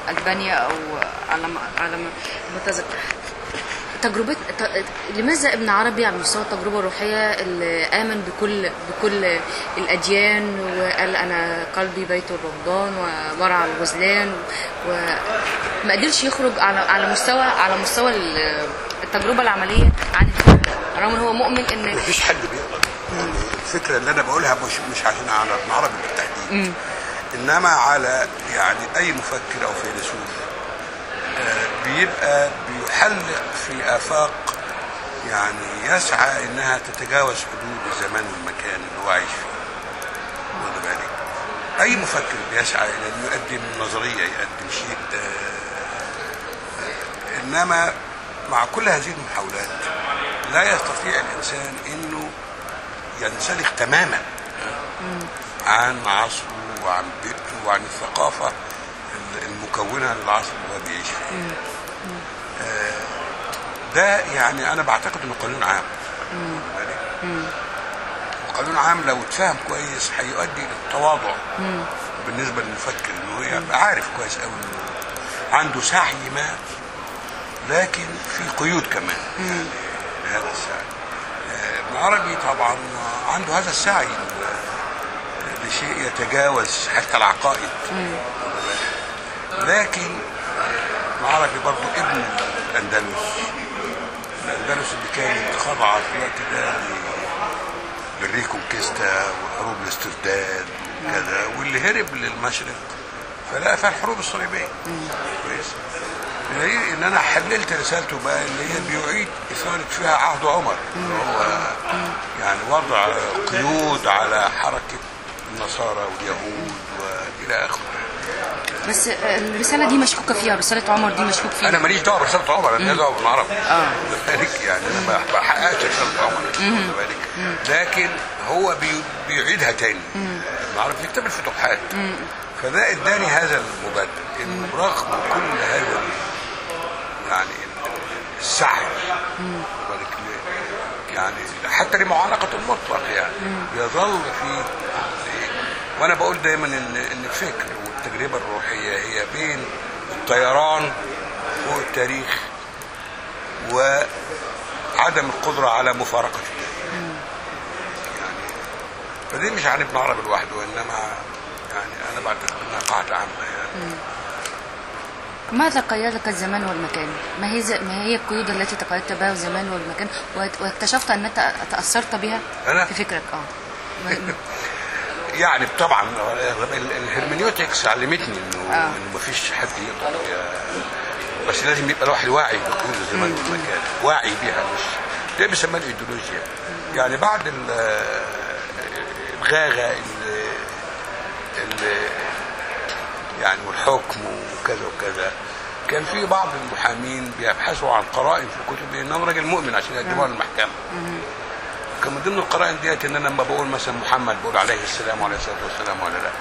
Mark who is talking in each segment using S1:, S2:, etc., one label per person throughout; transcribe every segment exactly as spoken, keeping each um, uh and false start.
S1: ألبانيا أو على ما على ما بتذكر. تجربة لماذا ابن عربي على مستوى التجربة الروحية اللي آمن بكل بكل الأديان وقال أنا قلبي بيت الرهبان وورع الغزلان، وما قدرش يخرج على على مستوى على مستوى التجربة العملية عن الفكرة، رغم ان هو مؤمن ان
S2: مفيش حد بيقدر. يعني الفكرة اللي أنا بقولها مش مش عشان على ابن عربي بالتحديد، إنما على يعني أي مفكر أو فيلسوف بيبقى بيحلق في آفاق يعني يسعى إنها تتجاوز حدود الزمان والمكان اللي هو عايش فيه. واخد بالك؟ أي مفكر بيسعى إلى إنه يقدم نظرية، يقدم شيء، إنما مع كل هذه المحاولات لا يستطيع الإنسان إنه ينسلخ تماما عن عصره وعن بيئته وعن الثقافة المكونة للعصر اللي هو بيعيش فيه. آه ده يعني أنا بعتقد إنه قانون عام. وقانون عام لو اتفهم كويس هيؤدي للتواضع بالنسبة للمفكر، إنه يبقى عارف كويس أوي إنه عنده سعي ما، لكن في قيود كمان يعني لهذا السعي. آه ابن عربي طبعا عنده هذا السعي لشيء يتجاوز حتى العقائد، لكن ابن عربي برضه ابن الأندلس. الأندلس اللي كانت خاضعة في الوقت ده للريكونكيستا وحروب الاسترداد وكذا، واللي هرب للمشرق فلقى فيها الحروب الصليبية. كويس. بدليل ان انا حللت رسالته بقى اللي هي بيعيد اثارة فيها عهد عمر، اللي هو يعني وضع قيود على حركة النصارى واليهود والى اخره.
S1: بس الرسالة دي مشكوكة فيها، رسالة عمر دي مشكوك فيها.
S2: أنا ماليش دعوة برسالة عمر، أنا دعوة بابن عربي. اه يعني أنا ما بحققش رسالة عمر، لكن هو بيعيدها تاني. ابن عربي بيكتب الفتوحات، فده اداني هذا المبادئ إنه رغم كل هذا يعني السعي يعني حتى لمعانقة المطلق يعني بيظل في. وأنا بقول دايما إن إن الفكر التجربة الروحية هي بين الطيران فوق التاريخ وعدم القدرة على مفارقته. يعني فدي مش عن ابن عربي لوحده، إنما يعني أنا بعتقد إنها قاعدة عامة يعني.
S1: ماذا قيدك الزمان والمكان؟ ما هي ما هي القيود التي تقيدت بها الزمان والمكان واكتشفت أنك تأثرت بها
S2: أنا؟
S1: في فكرك؟ اه
S2: يعني طبعا الهرمنيوتكس علمتني انه آه. انه مفيش حد يقدر، بس لازم يبقى الواحد واعي بقيود الزمان والمكان، واعي بيها، مش ده بيسموها الايديولوجيا. يعني بعد الغاغه يعني والحكم وكذا وكذا، كان في بعض المحامين بيبحثوا عن قرائن في الكتب ان انا راجل مؤمن عشان يقدموها للمحكمه. كان من ضمن القرائن ديت ان انا لما بقول مثلا محمد بقول عليه السلام وعليه الصلاه والسلام ولا لا.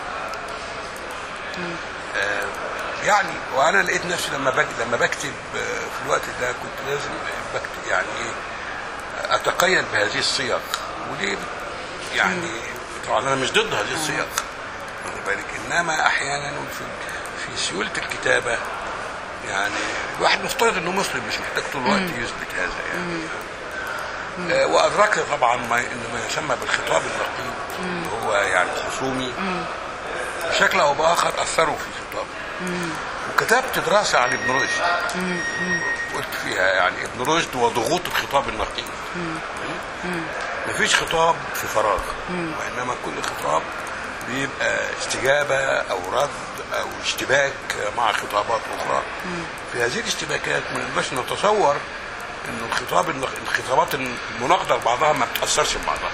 S2: آه يعني وانا لقيت نفسي لما بكتب لما بكتب في الوقت ده كنت لازم بكتب يعني ايه اتقيد بهذه الصيغ، ودي يعني طبعا انا مش ضد هذه الصيغ واخد بالك، انما احيانا في في سيوله الكتابه يعني الواحد مفترض انه مسلم مش محتاج طول الوقت يثبت هذا يعني. آه وادركت طبعا ما ان ما يسمى بالخطاب النقيض اللي هو يعني خصومي بشكل او باخر اثروا في خطابي. وكتبت دراسه عن ابن رشد قلت فيها يعني ابن رشد وضغوط الخطاب النقيض. مفيش خطاب في فراغ، وانما كل خطاب بيبقى استجابه او رد او اشتباك مع خطابات اخرى. في هذه الاشتباكات ما نقدرش نتصور انه الخطاب الخطابات المناقضه لبعضها ما بتاثرش ببعضها.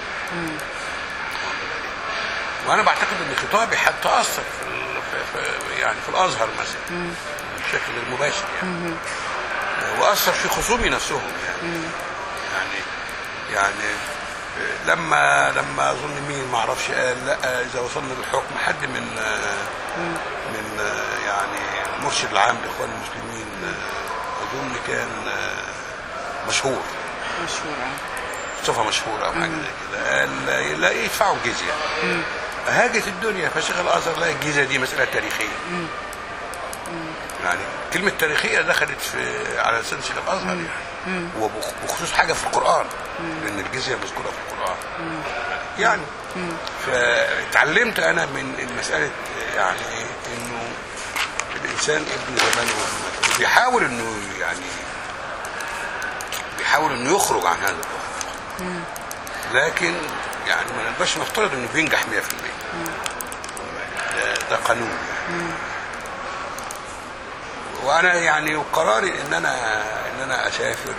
S2: وانا بعتقد ان خطابي حتى اثر في, في يعني في الازهر مثلا بشكل غير مباشر يعني، واثر في خصومي نفسهم يعني. يعني يعني لما لما اظن مين ما اعرفش قال لا اذا وصلنا للحكم حد من من يعني المرشد العام لاخوان المسلمين اظن كان مشهور
S1: مشهور
S2: صفه مشهوره او حاجه زي كده، قال لا يدفعوا الجزيه. هاجت الدنيا فشيخ الازهر لا الجزيه دي مساله تاريخيه. يعني كلمة تاريخية دخلت في على لسان شيخ الأزهر يعني، وبخصوص حاجة في القرآن، لأن الجزية مذكورة في القرآن يعني. فتعلمت أنا من المسألة يعني إنه الإنسان ابن زمانه بيحاول إنه يعني بيحاول إنه يخرج عن هذا الوهم، لكن يعني ما نقدرش نفترض إنه بينجح مية في المية. ده, ده قانون يعني. وانا يعني قراري ان انا ان انا اسافر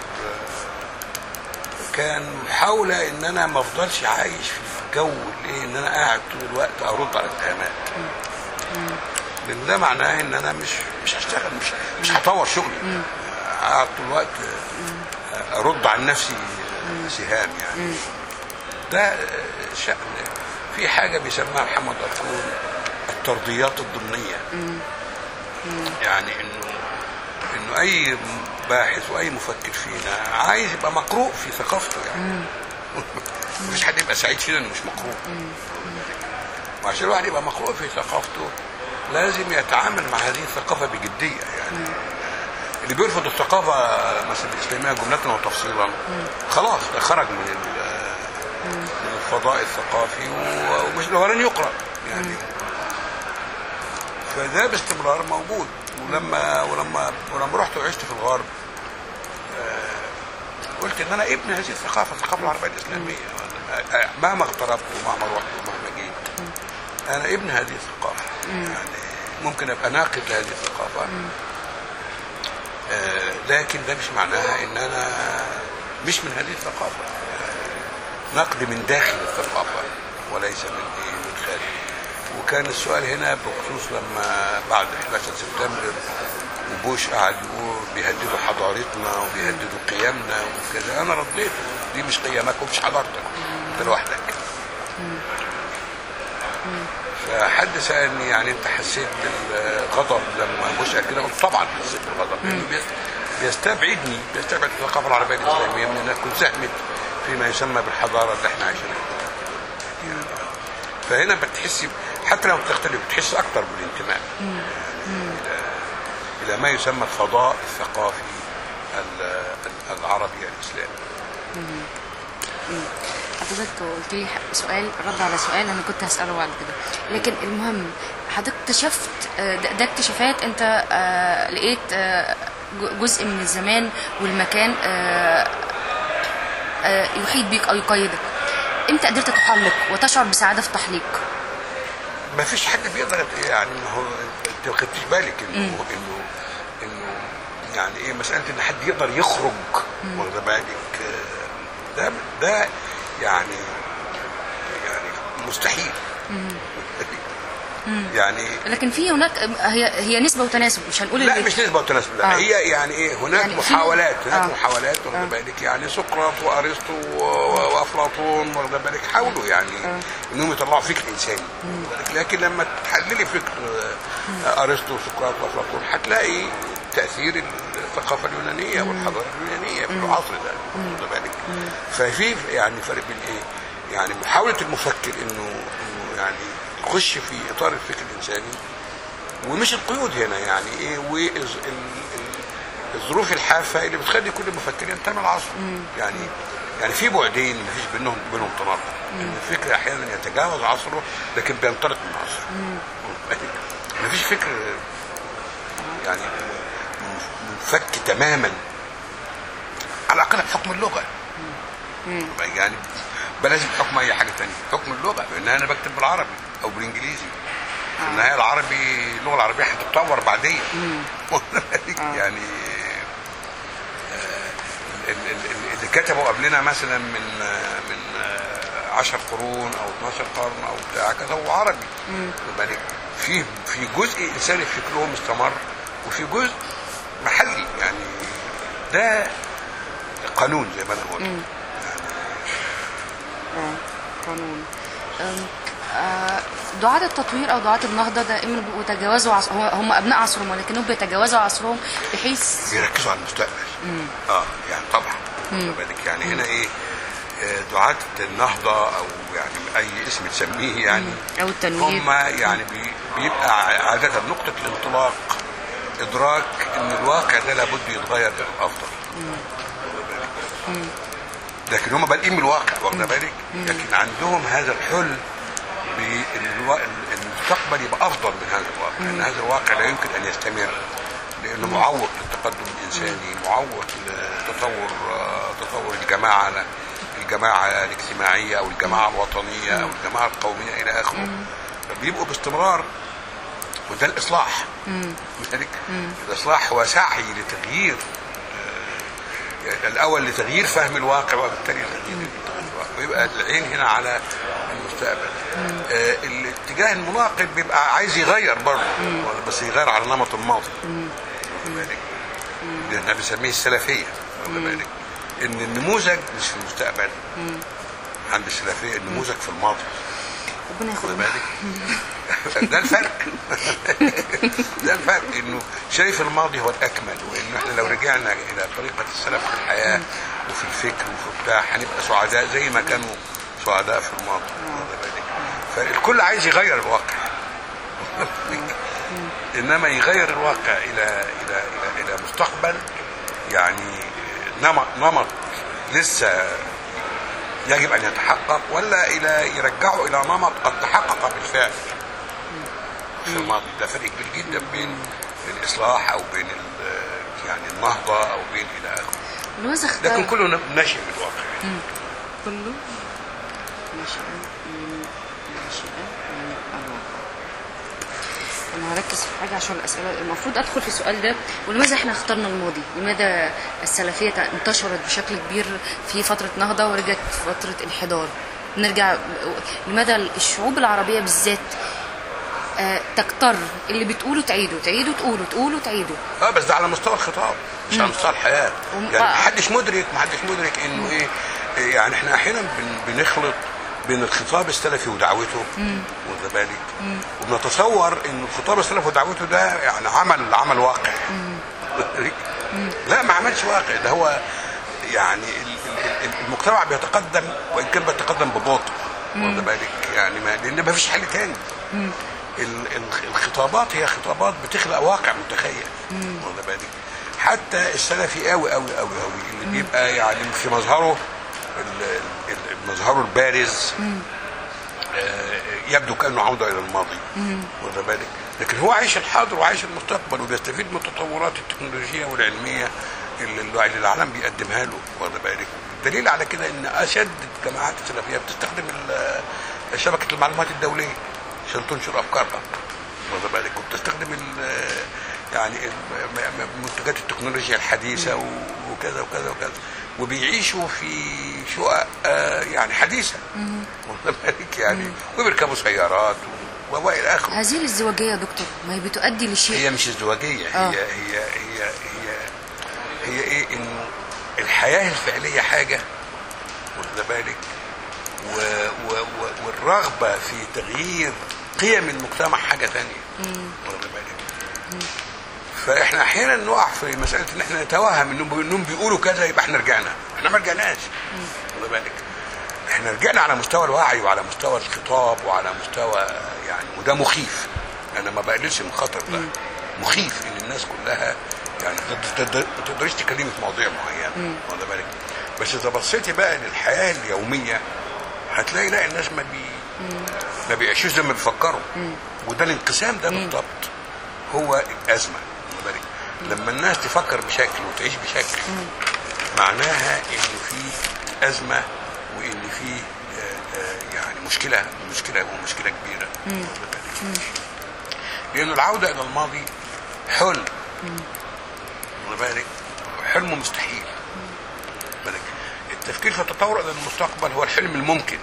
S2: كان محاوله ان انا ما افضلش عايش في الجو اللي ان انا قاعد طول الوقت ارد على الاتهامات، لان ده معناه ان انا مش مش هشتغل، مش مش هطور شغلي، قاعد طول الوقت ارد عن نفسي سهام يعني. ده شأن في حاجه بيسميها محمد أرطغرل الترضيات الضمنيه، يعني انه انه اي باحث واي مفكر فينا عايز يبقى مقروء في ثقافته يعني. مفيش حد يبقى سعيد فينا انه مش مقروء، وعشان الواحد يبقى مقروء في ثقافته لازم يتعامل مع هذه الثقافه بجديه يعني. اللي بيرفض الثقافه مثلا الاسلاميه جمله وتفصيلا خلاص ده خرج من من الفضاء الثقافي ومش ولن يقرأ يعني. فده باستمرار موجود. ولما ولما ولما رحت وعشت في الغرب آه قلت ان انا ابن هذه الثقافه، الثقافه العربيه الاسلاميه، مهما اقتربت ومهما رحت ومهما جيت انا ابن هذه الثقافه يعني. ممكن ابقى ناقد لهذه الثقافه آه لكن ده مش معناها ان انا مش من هذه الثقافه، نقد من داخل الثقافه وليس من ايه من خارج. وكان السؤال هنا بخصوص لما بعد احدى عشر سبتمبر وبوش قعد يقول بيهددوا حضارتنا وبيهددوا قيمنا وكذا، انا رديت دي مش قيمك ومش حضارتك، انت لوحدك. فحد سالني يعني انت حسيت بالغضب لما بوش قال كده؟ قلت طبعا حسيت بالغضب، لانه بيستبعدني بيستبعد الثقافه العربيه الاسلاميه من انها تكون ساهمت فيما يسمى بالحضاره اللي احنا عايشين فيها. فهنا بتحسي حتى لو بتختلف بتحس اكتر بالانتماء يعني الى الى ما يسمى الفضاء الثقافي العربي الاسلامي.
S1: حضرتك قلت لي سؤال رد على سؤال انا كنت هساله بعد كده، لكن المهم حضرتك اكتشفت ده اكتشافات انت لقيت جزء من الزمان والمكان يحيط بيك او يقيدك. امتى قدرت تحلق وتشعر بسعاده في تحليق؟
S2: ما فيش حد بيقدر يعني، هو انت ما خدتيش بالك انه انه انه يعني ايه مساله ان حد يقدر يخرج واخد بالك، ده ده يعني يعني مستحيل يعني.
S1: لكن في هناك هي هي نسبه وتناسب، مش هنقول
S2: لا مش نسبه وتناسب لا. آه. هي يعني ايه هناك يعني محاولات هناك آه. محاولات واخد آه. بالك يعني سقراط وارسطو وافلاطون واخد بالك حاولوا يعني آه. انهم يطلعوا فكر انساني، لكن لما تحللي فكر ارسطو وسقراط وافلاطون هتلاقي تاثير الثقافه اليونانيه والحضاره اليونانيه في العصر ده واخد بالك. ففي يعني فرق بين ايه يعني محاوله المفكر انه انه يعني يخش في اطار الفكر الانساني ومش القيود هنا يعني ايه، والظروف الحافه اللي بتخلي كل مفكر ينتمي لعصره يعني. يعني في بعدين ما فيش بينهم بينهم تناقض، ان الفكر احيانا يتجاوز عصره لكن بينطلق من عصره. ما فيش فكر يعني منفك تماما على الاقل بحكم اللغه يعني، بلاش بحكم اي حاجه ثانيه، حكم اللغه، لان انا بكتب بالعربي او بالانجليزي في النهايه العربي اللغه العربيه هتتطور بعدين يعني اللي كتبوا قبلنا مثلا من من عشر قرون او اثناشر قرن او بتاع كتبوا عربي، في في جزء انساني في فكرهم استمر وفي جزء محلي يعني. ده قانون زي ما انا قلت يعني.
S1: اه قانون. دعاة التطوير او دعاة النهضه دائما بيبقوا تجاوزوا عصر، هم ابناء عصرهم ولكنهم بيتجاوزوا عصرهم بحيث
S2: بيركزوا على المستقبل. مم. اه يعني طبعا بالك يعني. مم. هنا ايه دعاة النهضه او يعني اي اسم تسميه يعني
S1: او التنوير
S2: هم يعني بي بيبقى عاده نقطه الانطلاق ادراك ان الواقع ده لابد يتغير للافضل. لكن هم بادئين من الواقع، واخد بالك؟ لكن عندهم هذا الحلم بان المستقبل يبقى افضل من هذا الواقع، لان هذا الواقع لا يمكن ان يستمر، لانه معوق للتقدم الانساني، معوق لتطور تطور الجماعه الجماعه الاجتماعيه او الجماعه الوطنيه او الجماعه القوميه الى اخره. فبيبقوا باستمرار، وده الاصلاح. لذلك الاصلاح هو سعي لتغيير الاول لتغيير فهم الواقع، وبالتالي تغيير الواقع، ويبقى العين هنا على المستقبل. آه الاتجاه المناقض بيبقى عايز يغير برضه، بس يغير على نمط الماضي. احنا بنسميه السلفيه، بالك ان النموذج مش في المستقبل. عند السلفيه النموذج في الماضي.
S1: ربنا ياخد
S2: بالك. ده الفرق. ده الفرق، انه شايف الماضي هو الاكمل، وانه احنا لو رجعنا الى طريقه السلف في الحياه وفي الفكر وفي بتاع هنبقى سعداء زي ما كانوا سعداء في الماضي. فالكل عايز يغير الواقع. انما يغير الواقع الى الى الى الى مستقبل، يعني نمط نمط لسه يجب ان يتحقق، ولا الى يرجعه الى نمط قد تحقق بالفعل في الماضي. ده فرق كبير جدا بين الاصلاح او بين يعني النهضه او بين الى اخره. لكن كله ناشئ من الواقع.
S1: يعني. كله ناشئ من ناشئ من الواقع. انا هركز في حاجه عشان الاسئله المفروض ادخل في السؤال ده. ولماذا احنا اخترنا الماضي؟ لماذا السلفيه انتشرت بشكل كبير في فتره نهضه ورجعت في فتره انحدار؟ نرجع لماذا الشعوب العربيه بالذات آه تكتر اللي بتقوله تعيده تعيده تقوله تقوله تعيده؟
S2: اه بس ده على مستوى الخطاب مش على مستوى الحياه. يعني محدش مدرك محدش مدرك انه ايه. يعني احنا احيانا بنخلط بين الخطاب السلفي ودعوته، واخد بالك؟ وبنتصور ان الخطاب السلفي ودعوته ده يعني عمل عمل واقع. لا، ما عملش واقع، ده هو يعني المجتمع بيتقدم، وان كان بيتقدم ببطء، واخد بالك؟ يعني ما لان ما فيش حل تاني. الخطابات هي خطابات بتخلق واقع متخيل، واخد بالك؟ حتى السلفي قوي قوي قوي قوي اللي بيبقى يعني في مظهره مظهره البارز يبدو كأنه عودة إلى الماضي، واخد بالك؟ لكن هو عايش الحاضر وعايش المستقبل، وبيستفيد من التطورات التكنولوجية والعلمية اللي العالم بيقدمها له، واخد بالك؟ الدليل على كده ان اشد الجماعات السلفية بتستخدم شبكة المعلومات الدولية عشان تنشر افكارها، واخد بالك؟ وبتستخدم يعني منتجات التكنولوجيا الحديثة وكذا وكذا وكذا، وبيعيشوا في شقق يعني حديثة، واخد بالك؟ يعني وبيركبوا سيارات والى اخره.
S1: هذه الازدواجية يا دكتور ما هي بتؤدي لشيء.
S2: هي مش ازدواجية، هي هي هي هي هي ايه؟ انه الحياة الفعلية حاجة، واخد بالك؟ والرغبة في تغيير قيم المجتمع حاجة ثانية، واخد بالك؟ فاحنا احيانا نقع في مساله ان احنا نتوهم انهم بيقولوا كذا يبقى احنا رجعنا. احنا ما رجعناش، خد بالك؟ احنا رجعنا على مستوى الوعي وعلى مستوى الخطاب وعلى مستوى يعني، وده مخيف. انا ما بقللش من خطر ده، مخيف ان الناس كلها يعني ما تقدريش تكلمي في مواضيع معينه، واخد بالك؟ بس اذا بصيتي بقى للحياه اليوميه هتلاقي لا، الناس ما بي ما بيعيشوش زي ما بيفكروا، وده الانقسام ده بالضبط هو الازمه. بالك لما الناس تفكر بشكل وتعيش بشكل، معناها ان في ازمه وان في يعني مشكله مشكله ومشكله كبيره. لانه العوده الى الماضي حلم، بالك؟ حلم مستحيل. بالك التفكير في التطور الى المستقبل هو الحلم الممكن،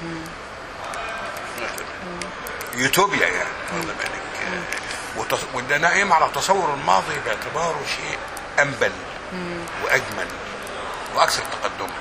S2: يوتوبيا يعني، بالك؟ وده نايم على تصور الماضي باعتباره شيء انبل واجمل واكثر تقدما.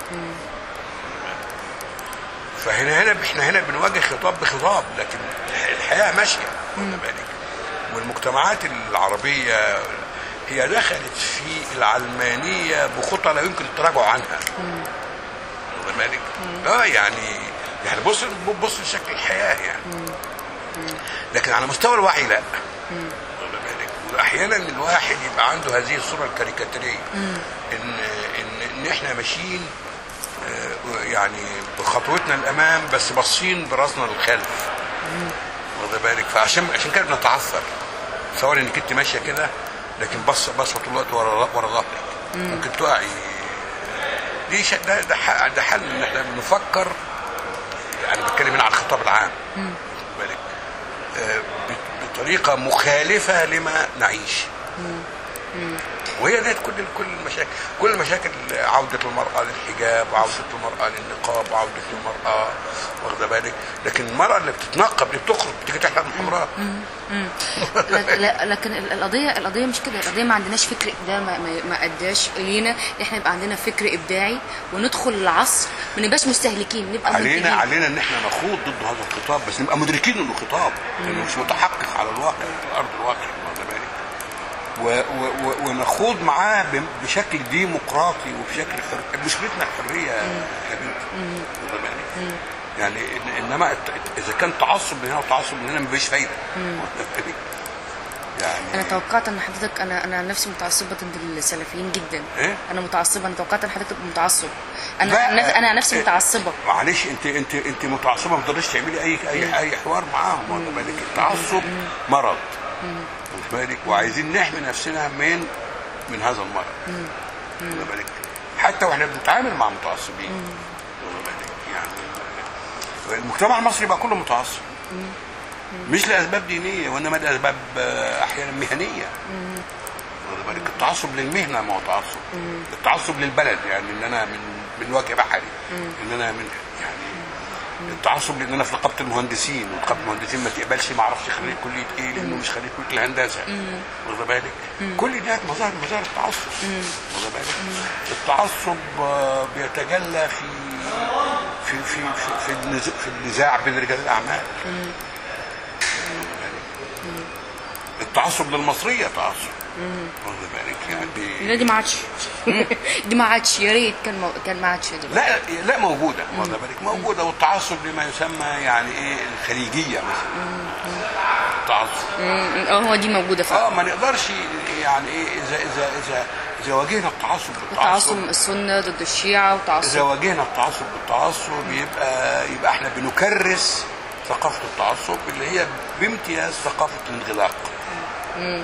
S2: فهنا هنا احنا هنا بنواجه خطاب بخطاب، لكن الحياه ماشيه، واخد بالك؟ والمجتمعات العربيه هي دخلت في العلمانيه بخطى لا يمكن التراجع عنها، واخد بالك؟ اه يعني يعني بص بص لشكل الحياه يعني، لكن على مستوى الوعي لا، احيانا الواحد يبقى عنده هذه الصوره الكاريكاتيريه ان ان ان احنا ماشيين يعني بخطوتنا الامام بس باصين براسنا للخلف، واخد بالك؟ فعشان عشان كده بنتعثر. تصور انك انت ماشيه كده لكن بص بص طول الوقت ورا ورا ظهرك، ممكن تقعي. دي ده ده حل, ده حل ان احنا بنفكر. يعني بتكلم هنا على الخطاب العام، واخد بالك؟ بطريقه مخالفه لما نعيش. وهي ديت كل كل المشاكل، كل المشاكل عوده المراه للحجاب، وعوده المراه للنقاب، وعوده المراه، واخده بالك؟ لكن المراه اللي بتتنقب دي بتخرج بتيجي تحلق محاضرات.
S1: لكن القضيه القضيه مش كده. القضيه ما عندناش فكر، ده ما, ما اداش لينا احنا يبقى عندنا فكر ابداعي وندخل العصر، ما نبقاش مستهلكين، نبقى
S2: علينا
S1: منتجين.
S2: علينا ان احنا نخوض ضد هذا الخطاب، بس نبقى مدركين انه خطاب، انه مش متحقق على الواقع، على ارض الواقع، واخده بالك؟ ونخوض معاه بشكل ديمقراطي وبشكل حر. مشكلتنا الحريه يا بنتي، يعني انما اذا كان تعصب من هنا وتعصب من هنا مفيش فايده.
S1: يعني انا توقعت ان حضرتك، انا انا نفسي متعصبه ضد السلفيين جدا.
S2: إيه؟
S1: انا متعصبه، انا توقعت ان حضرتك متعصب. انا نفس انا نفسي متعصبه.
S2: معلش انت انت انت متعصبه، ما تقدريش تعملي اي اي اي حوار معاهم، واخد بالك؟ التعصب مرض، واخد بالك؟ وعايزين نحمي نفسنا من من هذا المرض، واخد بالك؟ حتى واحنا بنتعامل مع متعصبين، واخد بالك؟ يعني المجتمع المصري بقى كله متعصب، مش لاسباب دينيه وانما لاسباب احيانا مهنيه، واخد بالك؟ التعصب للمهنه ما هو تعصب، التعصب للبلد، يعني ان انا من من وجه بحري، ان انا من يعني التعصب لان انا في نقابه المهندسين، ونقابه المهندسين ما تقبلش ما اعرفش خريج كليه ايه لانه مش خريج كليه الهندسه، واخد بالك؟ كل ده مظاهر مظاهر التعصب، واخد بالك؟ التعصب بيتجلى في في في في, في النزاع بين رجال الاعمال. التعصب للمصريه تعصب، واخد بالك؟ يعني
S1: لا دي ما عادش دي ما عادش، يا ريت كان مو... كان ما عادش دي.
S2: لا لا موجوده، واخد بالك؟ موجوده. والتعصب لما يسمى يعني ايه الخليجيه مثلا، التعصب
S1: اه هو دي موجوده فعلا.
S2: اه ما نقدرش يعني ايه اذا اذا اذا اذا واجهنا التعصب بالتعصب،
S1: تعصب السنه ضد الشيعه، وتعصب
S2: اذا واجهنا التعصب بالتعصب يبقى يبقى احنا بنكرس ثقافه التعصب اللي هي بامتياز ثقافه الانغلاق. امم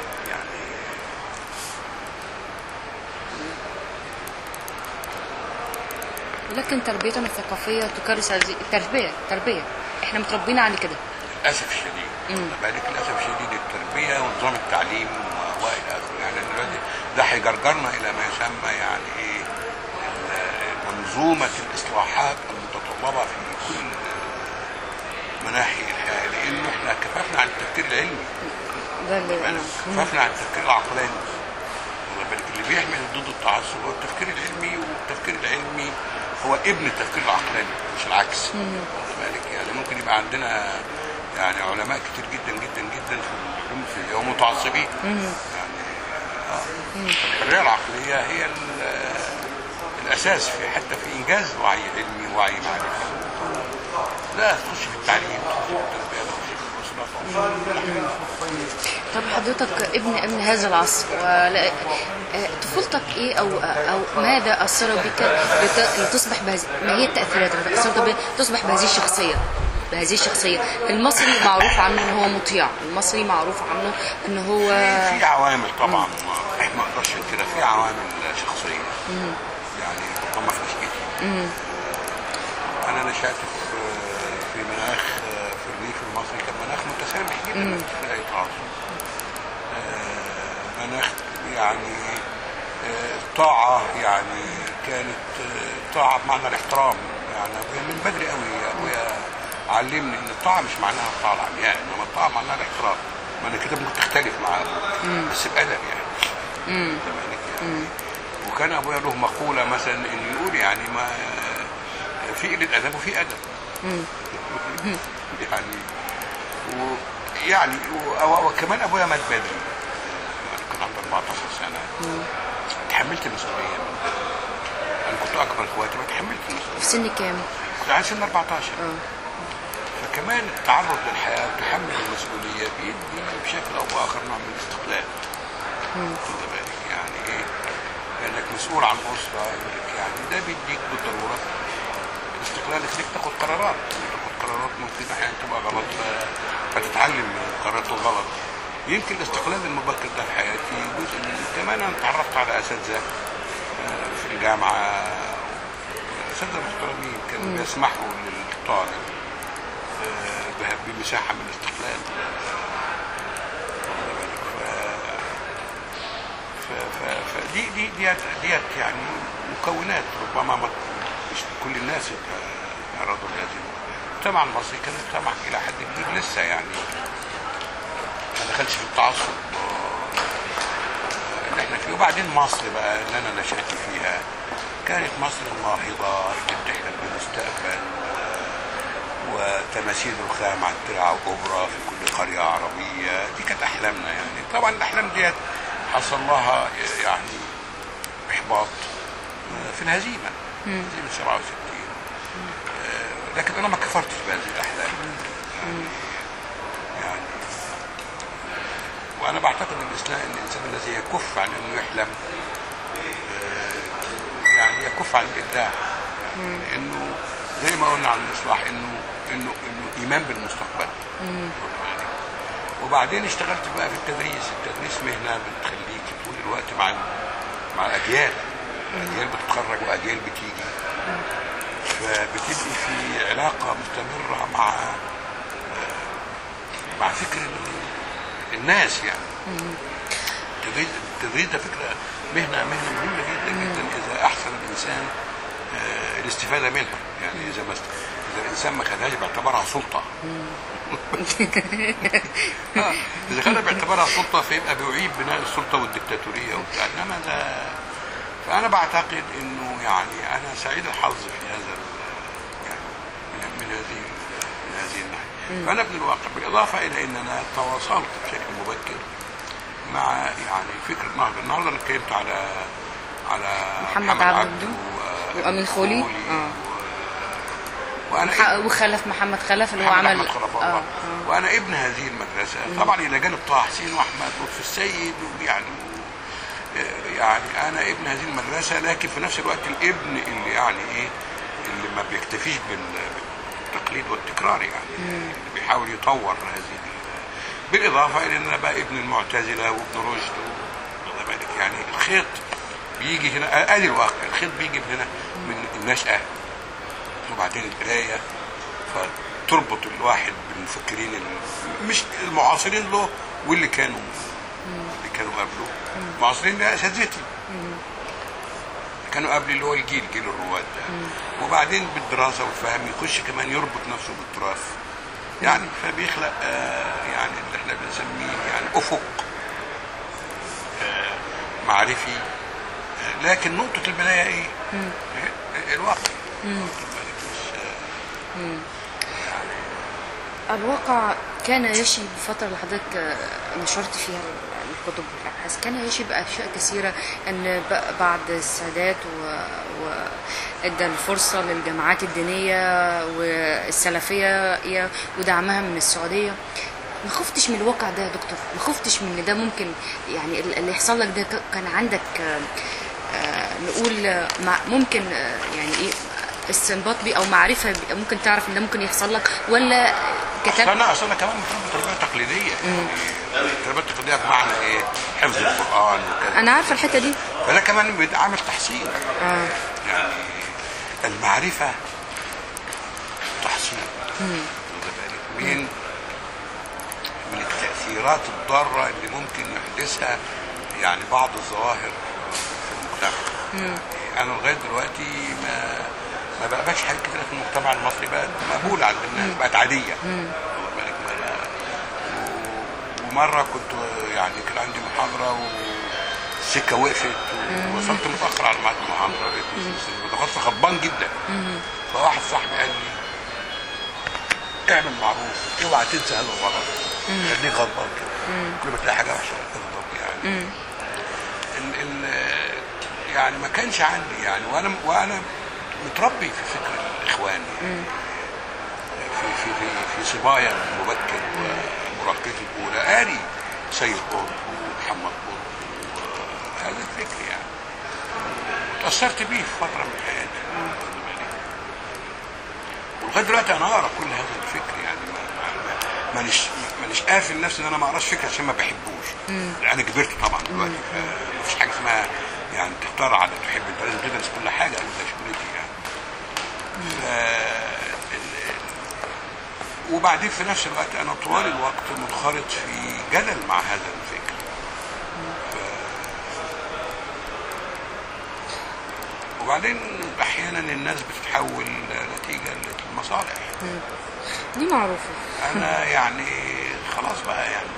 S1: لكن تربيتنا الثقافيه تكرس هذه التربيه. تربيه احنا متربيين على كده
S2: للاسف الشديد، بالك؟ للاسف الشديد التربيه ونظام التعليم والى اخره، يعني دلوقتي ده هيجرجرنا الى ما يسمى يعني ايه منظومه الاصلاحات المتطلبه في كل مناحي الحياه، لانه احنا كففنا عن التفكير العلمي،
S1: ده اللي انا
S2: كففنا عن التفكير العقلاني. اللي بيحمل ضد التعصب هو التفكير العلمي، والتفكير العلمي هو ابن التفكير العقلاني مش العكس، واخد بالك؟ يعني ممكن يبقى عندنا يعني علماء كتير جدا جدا جدا في العلوم الفيزياء ومتعصبين، يعني اه الحريه العقليه هي الاساس في حتى في انجاز وعي علمي ووعي معرفي. لا تخش في التعليم، تخش في التربيه، تخش في الاسره.
S1: طب حضرتك ابن ابن هذا العصر، طفولتك ايه او او ماذا اثر بك لتصبح بهذه، ما هي التاثيرات اللي اثرت بك تصبح بهذه الشخصيه بهذه الشخصيه المصري معروف عنه ان هو مطيع، المصري معروف عنه ان هو
S2: في عوامل طبعا ما اقدرش كده، في عوامل شخصيه يعني ربما في نشأتي. انا نشأت في مناخ في الريف المصري كان مناخ متسامح جدا في اي تعصب، مناخ يعني الطاعه يعني كانت طاعه بمعنى الاحترام، يعني من بدري قوي ابويا علمني ان الطاعه مش معناها الطاعه العمياء، انما الطاعه معناها الاحترام. ما انا كده ممكن تختلف معاه بس بادب يعني. امم يعني. وكان ابويا له مقوله مثلا ان يقول يعني ما في قله ادب وفي ادب. يعني ويعني وكمان ابويا مات بدري، كان عنده أربعتاشر سنه. تحملت المسؤوليه، انا كنت اكبر اخواتي ما تحملت المسؤوليه.
S1: في سن كام؟
S2: كنت على سن أربعتاشر. اه كمان التعرض للحياه وتحمل المسؤوليه بيدي بشكل او باخر نوع من الاستقلال. خد بالك يعني ايه؟ لانك مسؤول عن اسره، يعني ده بيديك بالضروره استقلال انك تاخد قرارات، تاخد قرارات ممكن احيانا تبقى غلط فتتعلم من القرارات الغلط. يمكن الاستقلال المبكر ده في حياتي جزء من كمان انا اتعرفت على اساتذه في الجامعه، اساتذه محترمين كانوا بيسمحوا للطالب بمساحه من الاستقلال. فدي دي ديت ديت يعني مكونات ربما مش كل الناس يعرضوا لهذه. المجتمع المصري كان مجتمع الى حد كبير لسه يعني ما دخلش في التعصب اللي احنا فيه. وبعدين مصر بقى اللي انا نشأت فيها كانت مصر الناهضه اللي بتحلم بالمستقبل وتماثيل رخام على الترعه واوبرا في كل قريه عربيه. دي كانت احلامنا يعني. طبعا الاحلام ديت حصل لها يعني احباط في الهزيمه هزيمه سبعة وستين، لكن انا ما كفرتش بهذه الاحلام يعني, يعني وانا بعتقد ان الاسلام ان الانسان الذي يكف عن انه يحلم يعني يكف عن الابداع، لانه زي ما قلنا عن الاصلاح انه انه انه ايمان بالمستقبل. وبعدين اشتغلت بقى في التدريس. التدريس مهنه بتخليك طول الوقت مع مع اجيال اجيال بتتخرج واجيال بتيجي، فبتبقي في علاقه مستمره مع مع فكر الناس يعني. التدريس التدريس ده فكره مهنه مهنه مهمه جدا جدا اذا احسن الانسان الاستفاده منها. يعني اذا ما اذا الانسان ما خدهاش باعتبارها سلطه اذا خدها باعتبارها سلطه فيبقى بيعيد بناء السلطه والدكتاتوريه وبتاع. انما ده فانا بعتقد انه يعني انا سعيد الحظ في هذا يعني من, من هذه من هذه الناحيه. فانا ابن الواقع بالاضافه الى ان انا تواصلت بشكل مبكر مع يعني فكره النهضه. النهارده انا اتكلمت على على
S1: محمد, محمد عبده وامين خولي اه
S2: وانا
S1: وخلف محمد خلف اللي هو عمل
S2: آه. آه. وانا ابن هذه المدرسه مم. طبعا الى جانب طه حسين واحمد لطفي السيد ويعني يعني انا ابن هذه المدرسه، لكن في نفس الوقت الابن اللي يعني ايه اللي ما بيكتفيش بالتقليد والتكرار يعني مم. اللي بيحاول يطور هذه. بالاضافه الى ان انا بقى ابن المعتزله وابن رشد وغير يعني الخيط بيجي هنا ادي الواقع. الخيط بيجي من هنا من النشأة وبعدين القرايه، فتربط الواحد بالمفكرين مش المعاصرين له واللي كانوا اللي كانوا قبله. المعاصرين ده اساتذتي كانوا قبل اللي هو الجيل جيل الرواد ده، وبعدين بالدراسه والفهم يخش كمان يربط نفسه بالتراث يعني. فبيخلق آه يعني اللي احنا بنسميه يعني افق آه معرفي. آه لكن نقطه البدايه ايه؟ مم. الواقع. مم.
S1: مم. الواقع كان يشي بفترة اللي حضرتك نشرت فيها الكتب والابحاث، كان يشي باشياء كثيره ان بعد السادات وادى الفرصه للجماعات الدينيه والسلفيه ودعمها من السعوديه. ما خفتش من الواقع ده يا دكتور؟ ما خفتش من ده ممكن يعني اللي يحصل لك ده؟ كان عندك نقول ممكن يعني ايه استنباط بيه او معرفه بيه ممكن تعرف ان ده ممكن يحصل لك، ولا كتاب؟
S2: انا اصلا كمان متربي تربيه تقليديه يعني التربيه التقليديه بمعنى ايه؟ حفظ القران وكذا.
S1: انا عارفه الحته دي.
S2: فده كمان عامل تحصيل
S1: اه
S2: يعني المعرفه تحصيل من من التاثيرات الضاره اللي ممكن يحدثها يعني بعض الظواهر في المجتمع. مم. انا لغايه دلوقتي ما ما بقاش حاجه كده في المجتمع المصري بقت مقبوله عند الناس، بقت عاديه. ومره كنت يعني كان عندي محاضره والسكه وقفت ووصلت متاخر على ميعاد المحاضره، ودخلت غضبان جدا. فواحد صاحبي قال لي اعمل معروف، اوعى تنسى هذا الغلط، خليك غضبان كده، كل ما تلاقي حاجه وحشه تغضب يعني. ال ال يعني ما كانش عندي يعني، وانا وانا متربي في فكر الاخوان يعني. في في في, في صبايا المبكر ومراهقتي الاولى قاري سيد قطب ومحمد قطب وهذا الفكر يعني، تأثرت بيه في فترة من حياتي. ولغايه دلوقتي انا اقرا كل هذا الفكر يعني، مانيش مانيش قافل نفسي ان انا ما اقراش فكر عشان ما بحبوش. انا كبرت طبعا دلوقتي، فمفيش حاجه اسمها يعني تختار على تحب، انت لازم تدرس كل حاجه، ده شغلتي يعني. ف... وبعدين في نفس الوقت انا طوال الوقت منخرط في جدل مع هذا الفكر. ف... وبعدين احيانا الناس بتتحول نتيجه للمصالح.
S1: دي معروفه.
S2: انا يعني خلاص بقى يعني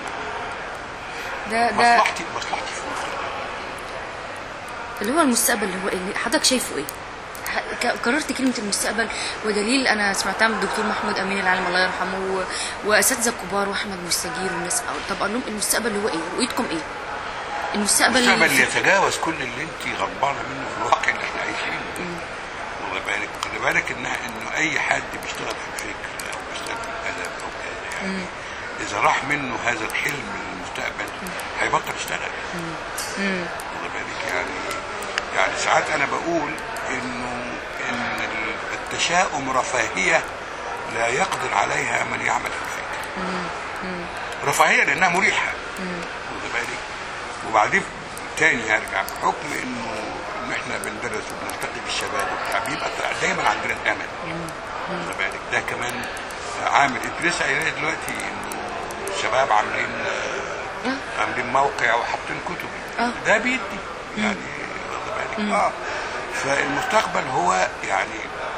S1: ده ده
S2: مصلحتي مصلحتي في المستقبل.
S1: اللي هو المستقبل اللي هو ايه حضرتك شايفه ايه؟ كررت كلمه المستقبل، ودليل انا سمعتها من الدكتور محمود امين العالم الله يرحمه واساتذه كبار واحمد مستجير والناس. طب قال لهم المستقبل اللي هو ايه؟ رؤيتكم ايه؟ المستقبل
S2: المستقبل اللي يتجاوز كل اللي انت غضبانه منه في الواقع اللي احنا عايشينه. خلي بالك خلي بالك ان انه اي حد بيشتغل في الفكر او بيشتغل في الادب او كذا يعني، اذا راح منه هذا الحلم للمستقبل هيبطل يشتغل. خلي بالك يعني يعني ساعات انا بقول انه ان التشاؤم رفاهيه لا يقدر عليها من يعمل في الفكر. رفاهيه لانها مريحه. خلي بالك. وبعدين تاني هرجع بحكم انه ان احنا بندرس وبنلتقي بالشباب وبتاع، بيبقى دايما عندنا الامل. خلي بالك ده كمان عامل. انت لسه قايل دلوقتي انه الشباب عاملين عاملين موقع وحاطين كتب، ده بيدي يعني. خلي بالك. اه فالمستقبل هو يعني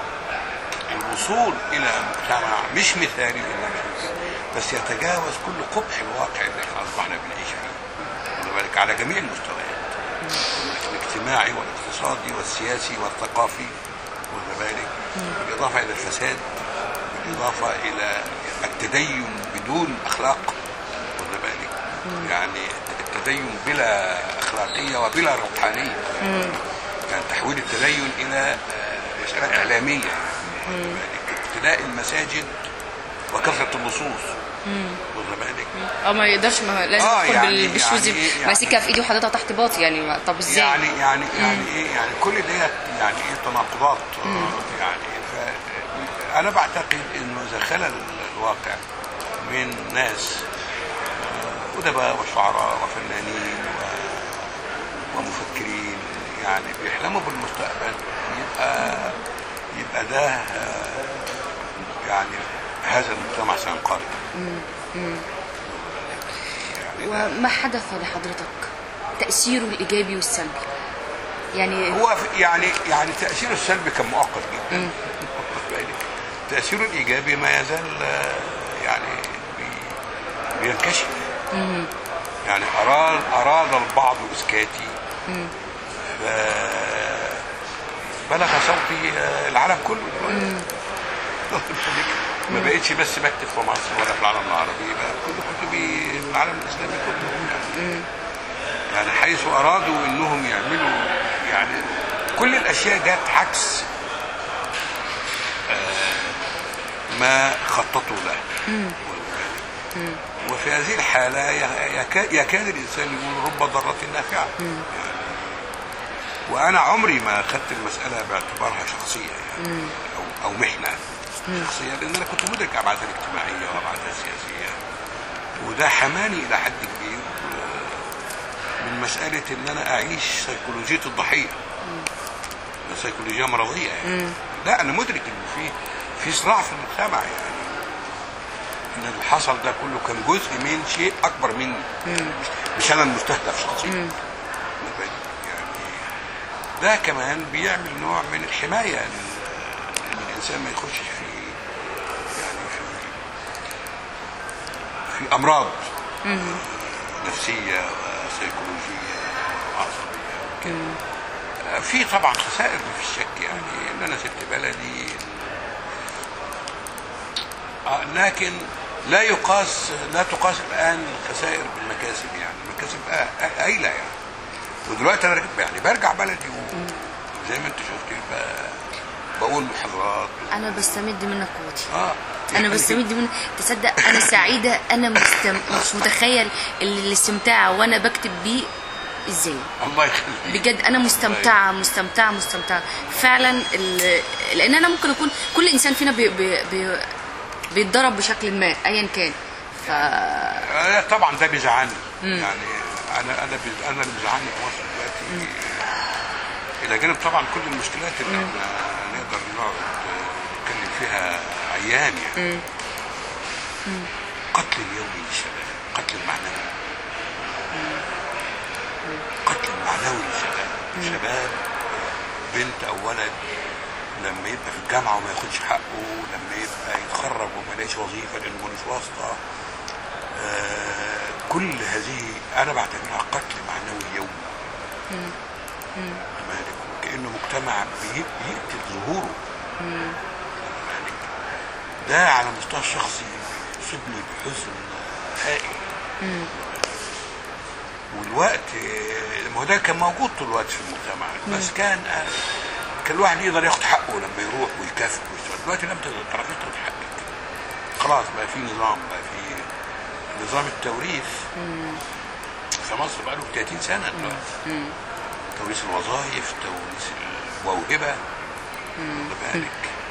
S2: الوصول الى مجتمع مش مثالي بس يتجاوز كل قبح الواقع اللي احنا اصبحنا بنعيش فيه. خلي بالك على جميع المستويات، الاجتماعي والاقتصادي والسياسي والثقافي. خلي بالك بالاضافه الى الفساد، بالاضافه الى التدين بدون اخلاق. خلي بالك يعني التدين بلا اخلاقيه وبلا روحانيه، يعني تحويل التدين الى مساله اعلاميه. تلاقي المساجد وكثره اللصوص. واخد بالك؟
S1: اه ما يقدرش، ما لازم
S2: آه
S1: يدخل
S2: يعني
S1: بالشوز
S2: يعني إيه
S1: ماسكها
S2: يعني
S1: في ايده وحاططها تحت باطي يعني. طب ازاي؟
S2: يعني يعني يعني ايه يعني كل ديت يعني ايه تناقضات يعني. انا بعتقد انه اذا خلى الواقع من ناس ادباء وشعراء وفنانين ومفكرين يعني بيحلموا بالمستقبل، يبقى يبقى ده يعني هذا المجتمع سينقرض.
S1: يعني وما حدث لحضرتك تأثيره الإيجابي والسلبي؟ يعني
S2: هو يعني يعني تأثيره السلبي كان مؤقت جدا. تأثيره الإيجابي ما يزال يعني بينكشف. يعني أراد أراد البعض إسكاتي، بلغ صوتي العالم كله. ما بقتش بس بكتب في مصر ولا في العالم العربي، بقى كل كتبي في العالم الاسلامي كله يعني. يعني حيث ارادوا انهم يعملوا يعني كل الاشياء جت عكس ما خططوا له. وفي هذه الحاله يكاد الانسان يقول رب ضاره نافعه يعني. وانا عمري ما اخذت المساله باعتبارها شخصيه يعني او او محنه شخصيه، لان انا كنت مدرك ابعادها الاجتماعيه وابعادها السياسيه، وده حماني الى حد كبير من مساله ان انا اعيش سيكولوجيه الضحيه، سيكولوجيه مرضيه يعني. لا انا مدرك انه في في صراع في المجتمع يعني، ان اللي حصل ده كله كان جزء من شيء اكبر مني، مش انا المستهدف شخصيا يعني. ده كمان بيعمل نوع من الحمايه ان الانسان ما يخشش في يعني في في امراض نفسيه وسيكولوجيه وعصبيه وكده. في طبعا خسائر ما فيش شك يعني، ان انا سبت بلدي، لكن لا يقاس لا تقاس الان الخسائر بالمكاسب يعني. المكاسب هايله يعني. ودلوقتي انا يعني برجع بلدي وزي ما انت شفتي بقول محاضرات
S1: انا بستمد منك قوتي.
S2: اه
S1: انا بستمد دي من تصدق انا سعيده، انا مستم... مش متخيل الاستمتاع وانا بكتب بيه ازاي.
S2: الله يخليك
S1: بجد انا مستمتعه مستمتعه مستمتعه فعلا. ال... لان انا ممكن اكون كل انسان فينا بي... بي... بي... بيتضرب بشكل ما ايا كان. ف
S2: طبعا ده بيزعلني يعني. انا انا بيز... انا اللي بيزعلني في مصر دلوقتي الى جانب طبعا كل المشكلات اللي مم. احنا نقدر نقعد نتكلم فيها ايام يعني. مم. مم. قتل اليومي للشباب، قتل المعنوي، قتل المعنوي للشباب. الشباب بنت او ولد لما يبقى في الجامعه وما ياخدش حقه، لما يبقى يتخرج وما يلاقيش وظيفه لانه ملوش واسطه، آه كل هذه انا بعتبرها قتل معنوي يومي. كأنه مجتمع بيقتل ظهوره. ده على المستوى الشخصي يصيبني بحزن هائل. والوقت ما هو ده كان موجود طول الوقت في المجتمع، بس كان كان الواحد يقدر ياخد حقه لما يروح ويكافئ ويشتغل. دلوقتي لم تعرفش تاخد حقك، خلاص بقى في نظام، بقى في نظام التوريث في مصر بقى له ثلاثين سنه دلوقتي. توريث الوظائف، توريث الموهبه، خد بالك.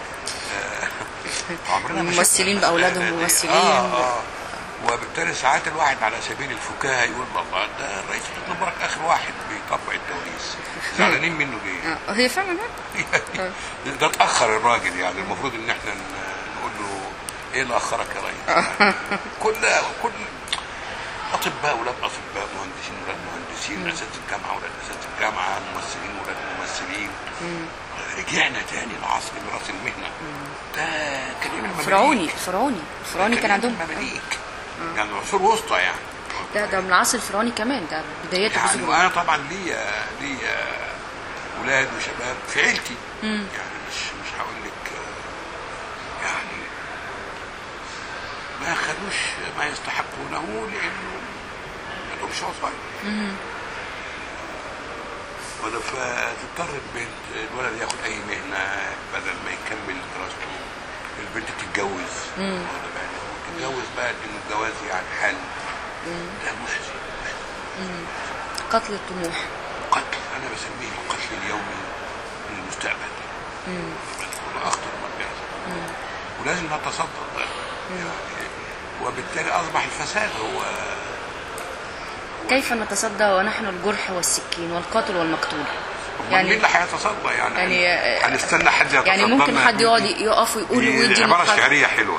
S1: الممثلين باولادهم ممثلين.
S2: اه اه وبالتالي ساعات الواحد على سبيل الفكاهه يقول الله ده الرئيس حسني مبارك اخر واحد بيطبق التوريث، زعلانين منه ليه؟
S1: اه هي فعلا
S2: ده اتاخر الراجل يعني. المفروض ان احنا نقول له ايه اللي اخرك يا ريس؟ يعني كل كل اطباء ولاد اطباء، مهندسين ولاد مهندسين، اساتذه الجامعه ولاد اساتذه الجامعه، ممثلين ولاد ممثلين. رجعنا تاني لعصر ميراث المهنه. ده كان ايام المماليك،
S1: فرعوني فرعوني فرعوني كان عندهم
S2: مماليك يعني عصور وسطى يعني.
S1: ده ده من العصر الفرعوني كمان، ده بدايته
S2: يعني. وانا طبعا ليا ليا ولاد وشباب في عيلتي. مم. يعني مش مش هقول لك يعني ما خدوش ما يستحقونه لانه ما لهمش وظائف. ولا فتضطر البنت الولد ياخد اي مهنه بدل ما يكمل دراسته، البنت تتجوز. واخد بالك، تتجوز بقى انه الجواز يعني حل. ده محزن محزن.
S1: قتل الطموح،
S2: قتل انا بسميه القتل اليومي للمستقبل. وده اخطر ما بيحصل، ولازم نتصدى ده يعني. وبالتالي اصبح الفساد هو.
S1: كيف نتصدى ونحن الجرح والسكين والقاتل والمقتول؟
S2: يعني مين اللي هيتصدى يعني؟ يعني هنستنى حد يتصدى؟
S1: يعني ممكن حد يقعد يقف ويقول ويدي.
S2: دي عباره شعريه حلوه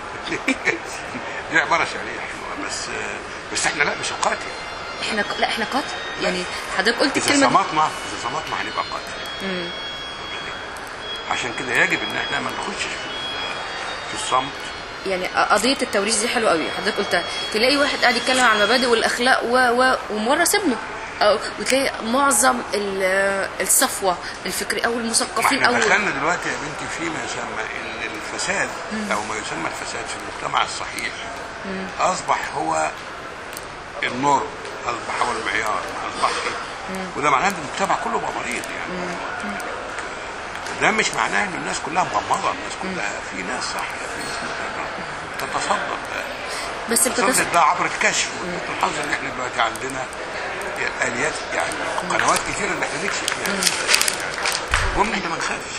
S2: دي عباره شعريه حلوه، بس بس احنا لا مش القاتل.
S1: احنا لا احنا قاتل يعني. حضرتك قلت الكلمه
S2: اذا صمتنا اذا صمتنا هنبقى قاتل. عشان كده يجب ان احنا ما نخشش في الصمت. يعني
S1: قضيه التوريث دي حلوه قوي حضرتك قلتها. تلاقي واحد قاعد يتكلم عن المبادئ والاخلاق و و ومورث ابنه، أو وتلاقي معظم الصفوه الفكري او المثقفين او.
S2: احنا دخلنا دلوقتي يا بنتي فيما يسمى ان الفساد مم. او ما يسمى الفساد في المجتمع الصحيح مم. اصبح هو النور، اصبح هو المعيار، اصبح وده معناه ان المجتمع كله بقى مريض يعني. مم. ده مش معناه ان الناس كلها مغمضه، الناس كلها في ناس صحيه، في ناس تتصدق ده.
S1: بس
S2: التصدق ده عبر الكشف. الحظ ان احنا دلوقتي عندنا اليات يعني قنوات كتيره ان احنا نكشف يعني. المهم ان احنا ما نخافش،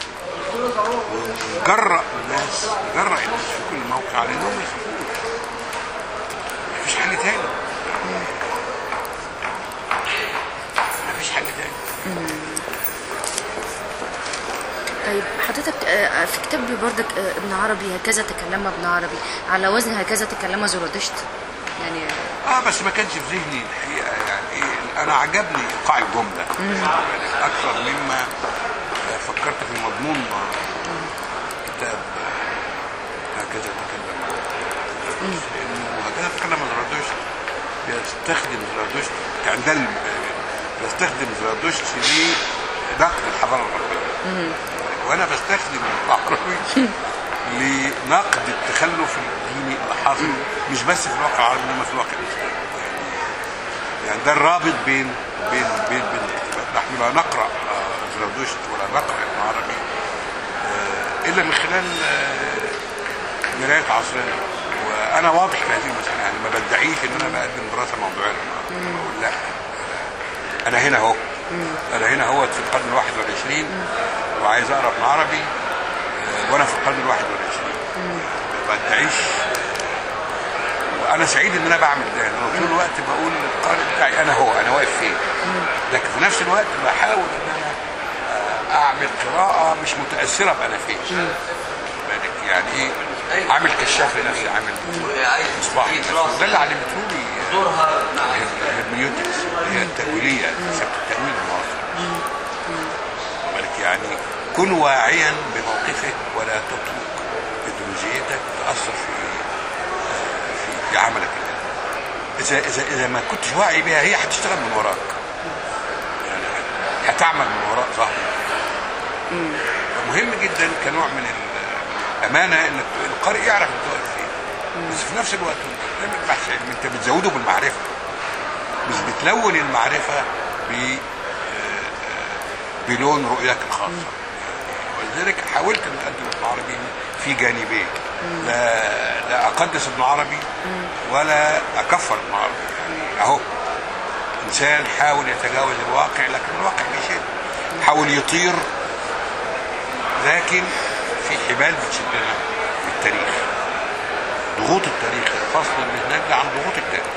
S2: ونجرأ الناس نجرأ الناس في كل موقع على انهم ما يخافوش. مفيش حل تاني، مفيش حل تاني.
S1: طيب حضرتك في كتاب بردك ابن عربي هكذا تكلم ابن عربي على وزن هكذا تكلم زرادشت يعني.
S2: اه بس ما كانش في ذهني الحقيقه يعني. انا عجبني ايقاع الجمله اكثر مما فكرت في مضمون كتاب هكذا تكلم. لانه هكذا تكلم زرادشت بيستخدم زرادشت كعندل بيستخدم زرادشت لنقد الحضاره الغربيه، وانا بستخدم العربي لنقد التخلف الديني اللي حاصل مش بس في الواقع العربي انما في الواقع الاسلامي. يعني ده الرابط بين بين بين بين نحن لا نقرا زرادشت ولا نقرا ابن عربي الا من خلال مرايه عصرنا. وانا واضح في هذه المساله، يعني ما بدعيش ان انا بقدم دراسه موضوعيه، بقول لا، انا هنا اهو، انا هنا اهو في القرن الواحد والعشرين وعايز اقرا ابن عربي وانا في القرن الواحد والعشرين، ما بدعيش. وانا سعيد ان انا بعمل ده، انا طول الوقت بقول القارئ بتاعي انا هو، انا واقف فين، لكن في نفس الوقت بحاول ان انا اعمل قراءه مش متاثره بانا فين. يعني ايه، عامل كشاف لنفسي، عامل مصباح لنفسي. ده اللي علمته لي دورها الهرميوتكس، هي التأويلية، سبت التأويل المعاصر. بالك يعني كن واعيا بموقفك ولا تترك ايديولوجيتك تأثر في في, في عملك. إذا إذا إذا ما كنتش واعي بها هي هتشتغل من وراك، يعني هتعمل من وراء ظهرك. مهم جدا كنوع من الأمانة إن القارئ يعرف أنت واقف فين، بس في نفس الوقت أنت بتعمل بحث علمي، أنت بتزوده بالمعرفة، مش بتلون المعرفة ب بلون رؤيتك الخاصة. ولذلك حاولت أن أقدم ابن عربي في جانبين، لا لا أقدس ابن عربي ولا أكفر ابن عربي. يعني أهو إنسان حاول يتجاوز الواقع، لكن الواقع بيشد، حاول يطير، لكن في حبال بتشدنا في التاريخ، ضغوط التاريخ، الفصل اللي هناك ده عن ضغوط التاريخ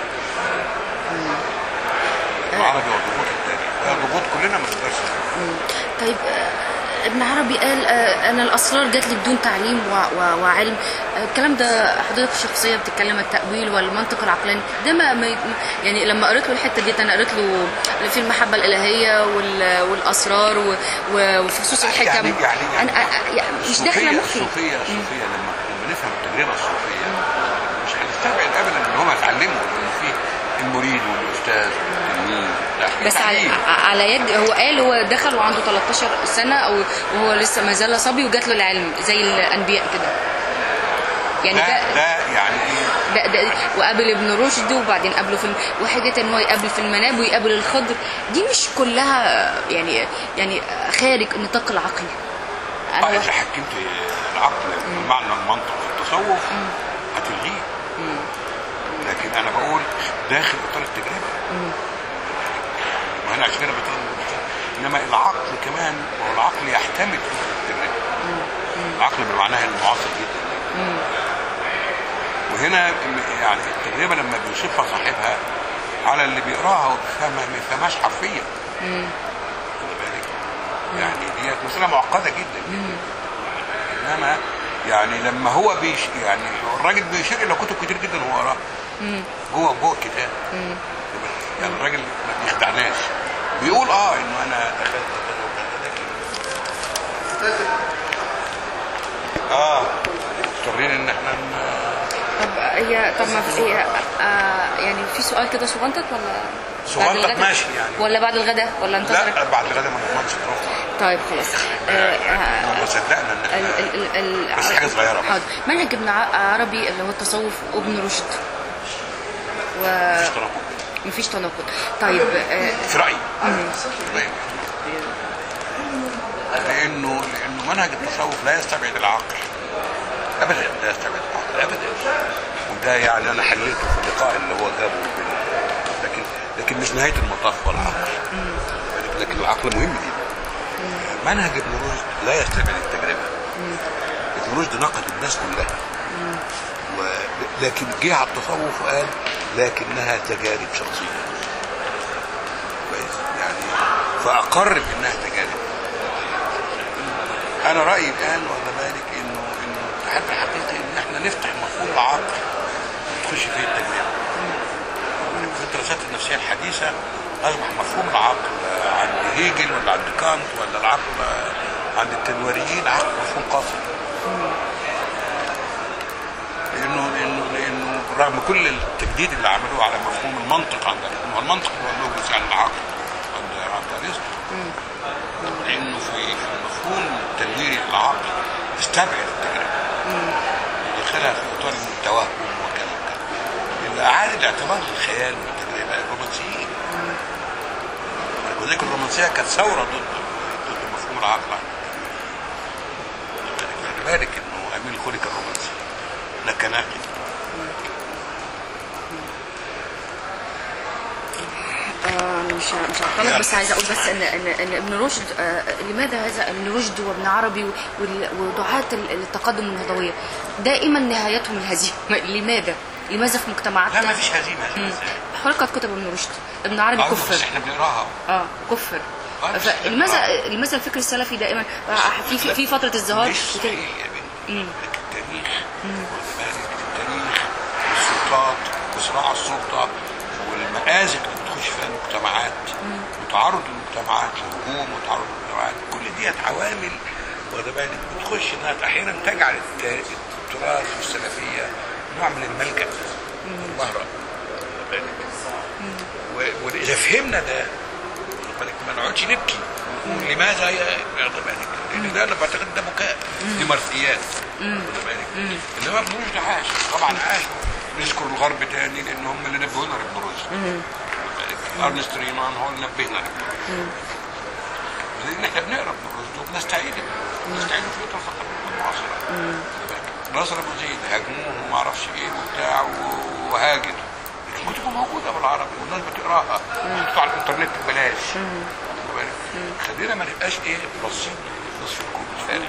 S2: العربي وضغوط التاريخ، ضغوط كلنا ما نقدرش.
S1: طيب ابن عربي قال انا الاسرار جات لي بدون تعليم وعلم. الكلام ده حضرتك الشخصيه بتتكلم التاويل والمنطق العقلاني ده، ما يعني لما قريت له الحته دي انا قريت له في المحبه الالهيه والاسرار وفصوص الحكم.
S2: يعني يعني, يعني
S1: أنا مش داخله مخي.
S2: الصوفيه الصوفيه لما لما نفهم التجربه الصوفيه مش هنستبعد ابدا ان هم يتعلموا، ان في المريد والاستاذ والتلميذ.
S1: بس على, على يد هو قال هو دخل وعنده ثلاثة عشر سنه او وهو لسه ما زال صبي وجات له العلم زي الانبياء كده. يعني
S2: ده
S1: ده,
S2: ده يعني
S1: ايه ده, ده وقابل ابن رشد وبعدين قابله في وحاجه ان هو يقابل في المنام ويقابل الخضر. دي مش كلها يعني يعني خارج نطاق العقل.
S2: انا اذا حكمت العقل بمعنى المنطق في التصوف هتلغيه، لكن انا بقول داخل اطار التجربه. ما انا عشان كده بتقول انما العقل كمان، وهو العقل يحتمل فكره التجربه. العقل بمعناها المعاصر جدا. وهنا يعني التجربه لما بيوصفها صاحبها على اللي بيقراها وبيفهمها ما يفهمهاش حرفيا. خد بالك، يعني دي مساله معقده جدا جدا. انما يعني لما هو بيش يعني الراجل بيشير الى كتب كتير جدا هو قراها جوه جوه الكتاب. يعني الراجل ما بيخدعناش، بيقول اه انه انا دخلت كذا وكذا، لكن اه مضطرين ان احنا
S1: طب هي طب ما في هي آه يعني في سؤال كده صغنطط ولا
S2: صغنطط ماشي يعني
S1: ولا بعد الغداء ولا انت؟
S2: لا بعد الغداء ما نضمنش تروح.
S1: طيب خلاص.
S2: ما صدقنا ان بس حاجه صغيره.
S1: حاضر. منهج ابن عربي اللي هو التصوف وابن رشد و مفيش تناقض. طيب
S2: في رايي لانه لانه منهج التصوف لا يستبعد العقل ابدا، لا يستبعد العقل ابدا. وده يعني انا حليته في اللقاء اللي هو جابه، لكن لكن مش نهايه المطاف ولا العقل، لكن العقل مهم جدا. منهج ابن رشد لا يستبعد التجربه. ابن رشد نقد الناس كلها، لكن جه على التصوف وقال لكنها تجارب شخصيه. كويس يعني، فاقر بانها تجارب. انا رايي الان واخد بالك انه انه التحدي الحقيقي ان احنا نفتح مفهوم العقل ونخش فيه التجربه. في الدراسات النفسيه الحديثه اصبح مفهوم العقل عند هيجل ولا عند كانت ولا العقل عند التنويريين عقل مفهوم قاصر. لانه لانه لانه رغم كل التجديد اللي عملوه على مفهوم المنطق عند المنطق هو اللوجوس يعني العقل عند عند ارسطو، لانه في مفهوم التنويري للعقل استبعد التجربه يدخلها في اطار التوهم وكذا وكذا. اللي اعاد الاعتبار للخيال والتجربه الرومانسيين، وذلك الرومانسيه كانت ثوره ضد ضد مفهوم العقل. خلي بالك انه امين خلق الرومانسي لك ناقد.
S1: آه مش مش هعترض، بس عايزه اقول بس ان ان, إن ابن رشد آه لماذا هذا ابن رشد وابن عربي ودعاة التقدم والنهضويه دائما نهايتهم الهزيمه؟ لماذا؟ لماذا في مجتمعاتنا؟
S2: لا ما فيش هزيمه.
S1: حرقت كتب ابن رشد، ابن عربي كفر.
S2: بس احنا بنقراها.
S1: اه كفر. لماذا لماذا الفكر السلفي دائما في في, في فتره الزهار؟
S2: مش صحيح يا بنتي. التاريخ التاريخ والسلطات وصراع السلطه والمآزق اللي بتخش فيها المجتمعات وتعرض المجتمعات للهجوم وتعرض المجتمعات، كل ديت عوامل واخده بالك بتخش انها احيانا تجعل التراث والسلفيه نوع من الملجأ والمهرب. واذا فهمنا ده ما نقعدش نبكي لماذا واخده بالك، لان ده انا بعتقد ده بكاء، دي مرثيات واخده بالك. انما ابن رشد عاش طبعا، عاش. نذكر الغرب تاني لان هم اللي نبهونا لابن رشد. ارنست ريمان هو اللي نبهنا لابن رشد. لان احنا بنقرا ابن رشد وبنستعيد بنستعيد في فتره الفتره المعاصره. ناصر ابو زيد هاجموه وما اعرفش ايه وبتاع وهاجر، كتبه موجوده بالعربي والناس بتقراها، محطوطه على الانترنت ببلاش. خلينا ما نبقاش ايه باصين نصف الكوب الفارغ.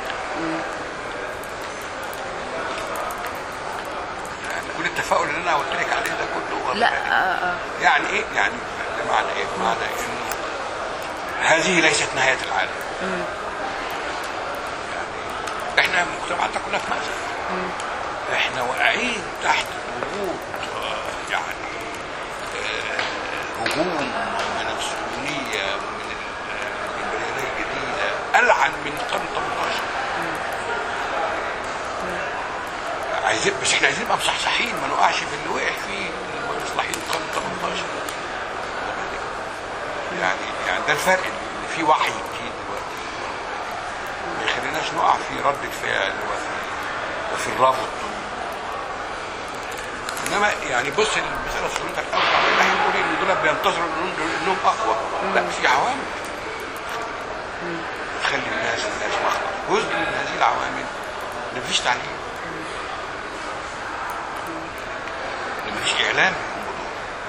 S2: يعني كل التفاؤل اللي انا قلت لك عليه ده كله
S1: لا آه آه.
S2: يعني ايه؟ يعني بمعنى ايه؟ بمعنى انه هذه ليست نهايه العالم. يعني احنا مجتمعاتنا كلها في مأزق. احنا واقعين تحت ضغوط يعني هجوم من الصهيونيه ومن الامبرياليه الجديده العن من القرن الثامن عشر. عايزين بس احنا عايزين نبقى مصحصحين، ما نقعش في اللي وقع فيه المصلحين القرن الثامن عشر. يعني يعني ده الفرق، ان في وعي جديد دلوقتي ما يخليناش نقع في رد الفعل وفي وفي الرفض. انما يعني بص المساله صورتها اوضح، احنا بنقول ان دول بينتصروا انهم اقوى، لا في عوامل تخلي الناس الناس مخطر. جزء من هذه العوامل ان مفيش تعليم، ان مفيش اعلام بالموضوع،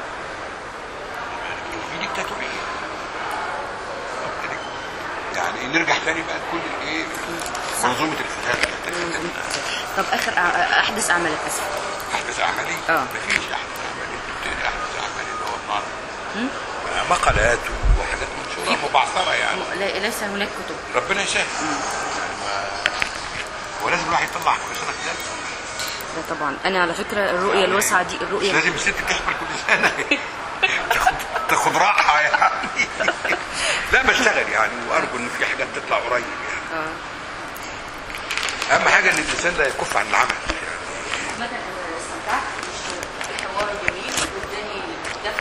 S2: ان في ديكتاتوريه. يعني نرجع تاني بقى لكل الايه منظومه الفتاة.
S1: طب اخر احدث اعمالك اسف
S2: احدث اعمالي؟
S1: اه
S2: مفيش احدث اعمالي. احدث اعمالي اللي هو النار مقالات وحاجات منشوره مبعثره يعني.
S1: لا ليس هناك كتب.
S2: ربنا يسهل. ولازم الواحد يطلع كل سنه كتاب.
S1: لا طبعا انا على فكره الرؤيه الواسعه دي الرؤيه
S2: لازم الست تحمل كل سنه تاخد تاخد راحه يعني. لا بشتغل يعني، وارجو ان في حاجات تطلع قريب يعني. اه اهم حاجه ان الانسان لا يكف عن العمل يعني.